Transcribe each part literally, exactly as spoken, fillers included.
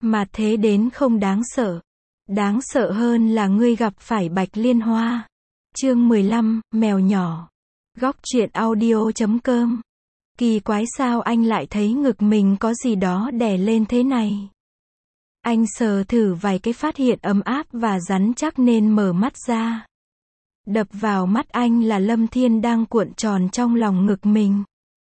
Mà thế đến không đáng sợ. Đáng sợ hơn là ngươi gặp phải Bạch Liên Hoa. Chương mười lăm, mèo nhỏ. Góc truyện audio chấm com. Kỳ quái sao anh lại thấy ngực mình có gì đó đè lên thế này. Anh sờ thử vài cái phát hiện ấm áp và rắn chắc nên mở mắt ra. Đập vào mắt anh là Lâm Thiên đang cuộn tròn trong lòng ngực mình.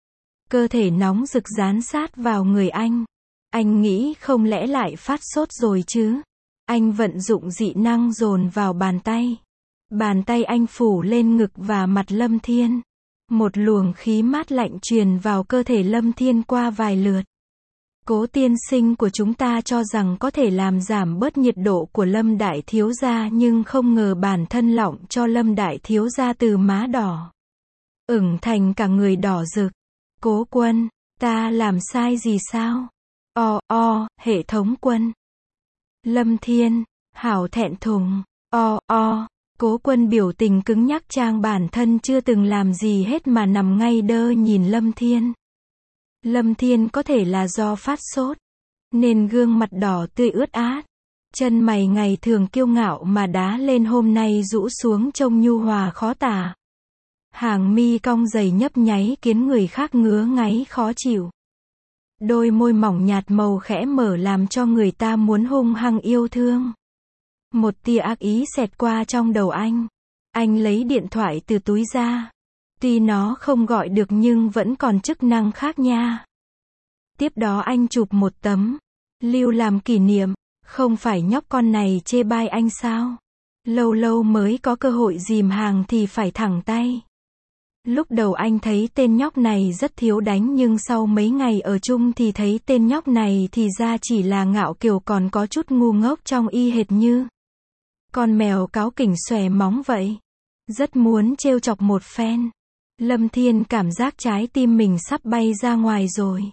Cơ thể nóng rực dán sát vào người anh. Anh nghĩ không lẽ lại phát sốt rồi chứ. Anh vận dụng dị năng dồn vào bàn tay. Bàn tay anh phủ lên ngực và mặt Lâm Thiên. Một luồng khí mát lạnh truyền vào cơ thể Lâm Thiên qua vài lượt. Cố tiên sinh của chúng ta cho rằng có thể làm giảm bớt nhiệt độ của Lâm Đại Thiếu Gia, nhưng không ngờ bản thân lọng cho Lâm Đại Thiếu Gia từ má đỏ ửng thành cả người đỏ rực. Cố Quân, ta làm sai gì sao? O o, hệ thống quân. Lâm Thiên, hảo thẹn thùng. O o, Cố Quân biểu tình cứng nhắc trang bản thân chưa từng làm gì hết mà nằm ngay đơ nhìn Lâm Thiên. Lâm Thiên có thể là do phát sốt, nên gương mặt đỏ tươi ướt át. Chân mày ngày thường kiêu ngạo mà đá lên hôm nay rũ xuống trông nhu hòa khó tả. Hàng mi cong dày nhấp nháy khiến người khác ngứa ngáy khó chịu. Đôi môi mỏng nhạt màu khẽ mở làm cho người ta muốn hung hăng yêu thương. Một tia ác ý xẹt qua trong đầu anh. Anh lấy điện thoại từ túi ra. Tuy nó không gọi được nhưng vẫn còn chức năng khác nha. Tiếp đó anh chụp một tấm lưu làm kỷ niệm. Không phải nhóc con này chê bai anh sao? Lâu lâu mới có cơ hội dìm hàng thì phải thẳng tay. Lúc đầu anh thấy tên nhóc này rất thiếu đánh, nhưng sau mấy ngày ở chung thì thấy tên nhóc này thì ra chỉ là ngạo kiều, còn có chút ngu ngốc trông y hệt như con mèo cáu kỉnh xòe móng vậy. Rất muốn trêu chọc một phen. Lâm Thiên cảm giác trái tim mình sắp bay ra ngoài rồi.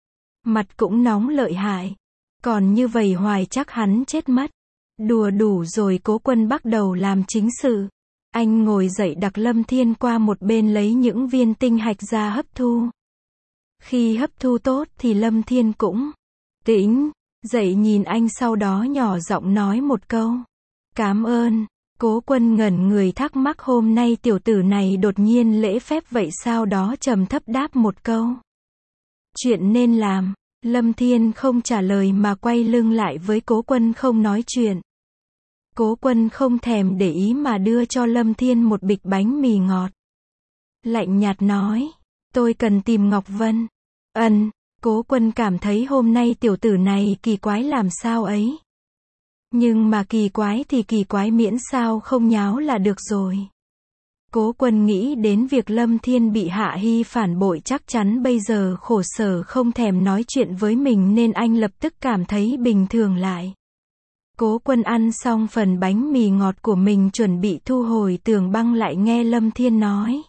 Mặt cũng nóng lợi hại. Còn như vậy hoài chắc hắn chết mất. Đùa đủ rồi, Cố Quân bắt đầu làm chính sự. Anh ngồi dậy đặt Lâm Thiên qua một bên lấy những viên tinh hạch ra hấp thu. Khi hấp thu tốt thì Lâm Thiên cũng tĩnh dậy nhìn anh, sau đó nhỏ giọng nói một câu. Cảm ơn. Cố Quân ngẩn người thắc mắc hôm nay tiểu tử này đột nhiên lễ phép vậy sao, đó trầm thấp đáp một câu. Chuyện nên làm. Lâm Thiên không trả lời mà quay lưng lại với Cố Quân không nói chuyện. Cố Quân không thèm để ý mà đưa cho Lâm Thiên một bịch bánh mì ngọt. Lạnh nhạt nói, tôi cần tìm Ngọc Vân. Ừm, Cố Quân cảm thấy hôm nay tiểu tử này kỳ quái làm sao ấy. Nhưng mà kỳ quái thì kỳ quái, miễn sao không nháo là được rồi. Cố Quân nghĩ đến việc Lâm Thiên bị Hạ Hy phản bội, chắc chắn bây giờ khổ sở không thèm nói chuyện với mình, nên anh lập tức cảm thấy bình thường lại. Cố Quân ăn xong phần bánh mì ngọt của mình chuẩn bị thu hồi tường băng, lại nghe Lâm Thiên nói.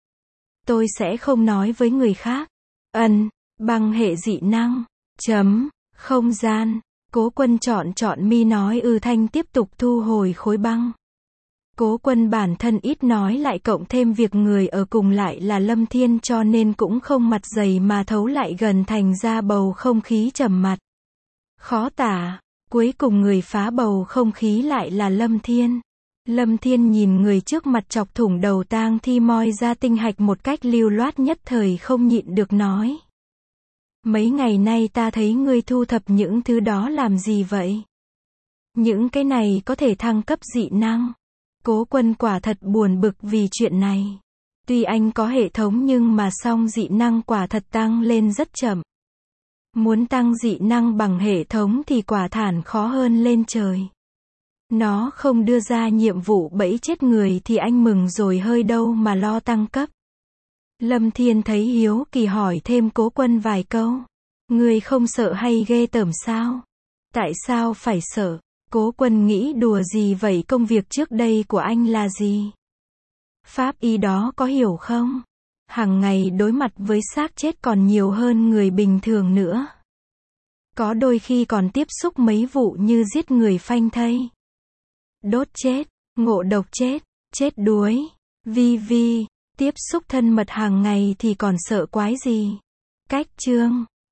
Tôi sẽ không nói với người khác. Ừm, băng hệ dị năng. Chấm, không gian. Cố Quân chọn chọn mi nói ừ thanh tiếp tục thu hồi khối băng. Cố Quân bản thân ít nói, lại cộng thêm việc người ở cùng lại là Lâm Thiên, cho nên cũng không mặt dày mà thấu lại gần, thành ra bầu không khí trầm mặc khó tả. Cuối cùng người phá bầu không khí lại là Lâm Thiên. Lâm Thiên nhìn người trước mặt chọc thủng đầu tang thi moi ra tinh hạch một cách lưu loát, nhất thời không nhịn được nói. Mấy ngày nay ta thấy ngươi thu thập những thứ đó làm gì vậy? Những cái này có thể thăng cấp dị năng. Cố Quân quả thật buồn bực vì chuyện này. Tuy anh có hệ thống nhưng mà song dị năng quả thật tăng lên rất chậm. Muốn tăng dị năng bằng hệ thống thì quả thản khó hơn lên trời. Nó không đưa ra nhiệm vụ bẫy chết người thì anh mừng rồi hơi đâu mà lo tăng cấp. Lâm Thiên thấy hiếu kỳ hỏi thêm Cố Quân vài câu. Ngươi không sợ hay ghê tởm sao? Tại sao phải sợ? Cố Quân nghĩ đùa gì vậy, công việc trước đây của anh là gì? Pháp y đó có hiểu không? Hàng ngày đối mặt với xác chết còn nhiều hơn người bình thường nữa. Có đôi khi còn tiếp xúc mấy vụ như giết người phanh thây, đốt chết, ngộ độc chết, chết đuối, vi vi. Tiếp xúc thân mật hàng ngày thì còn sợ quái gì? Cách chương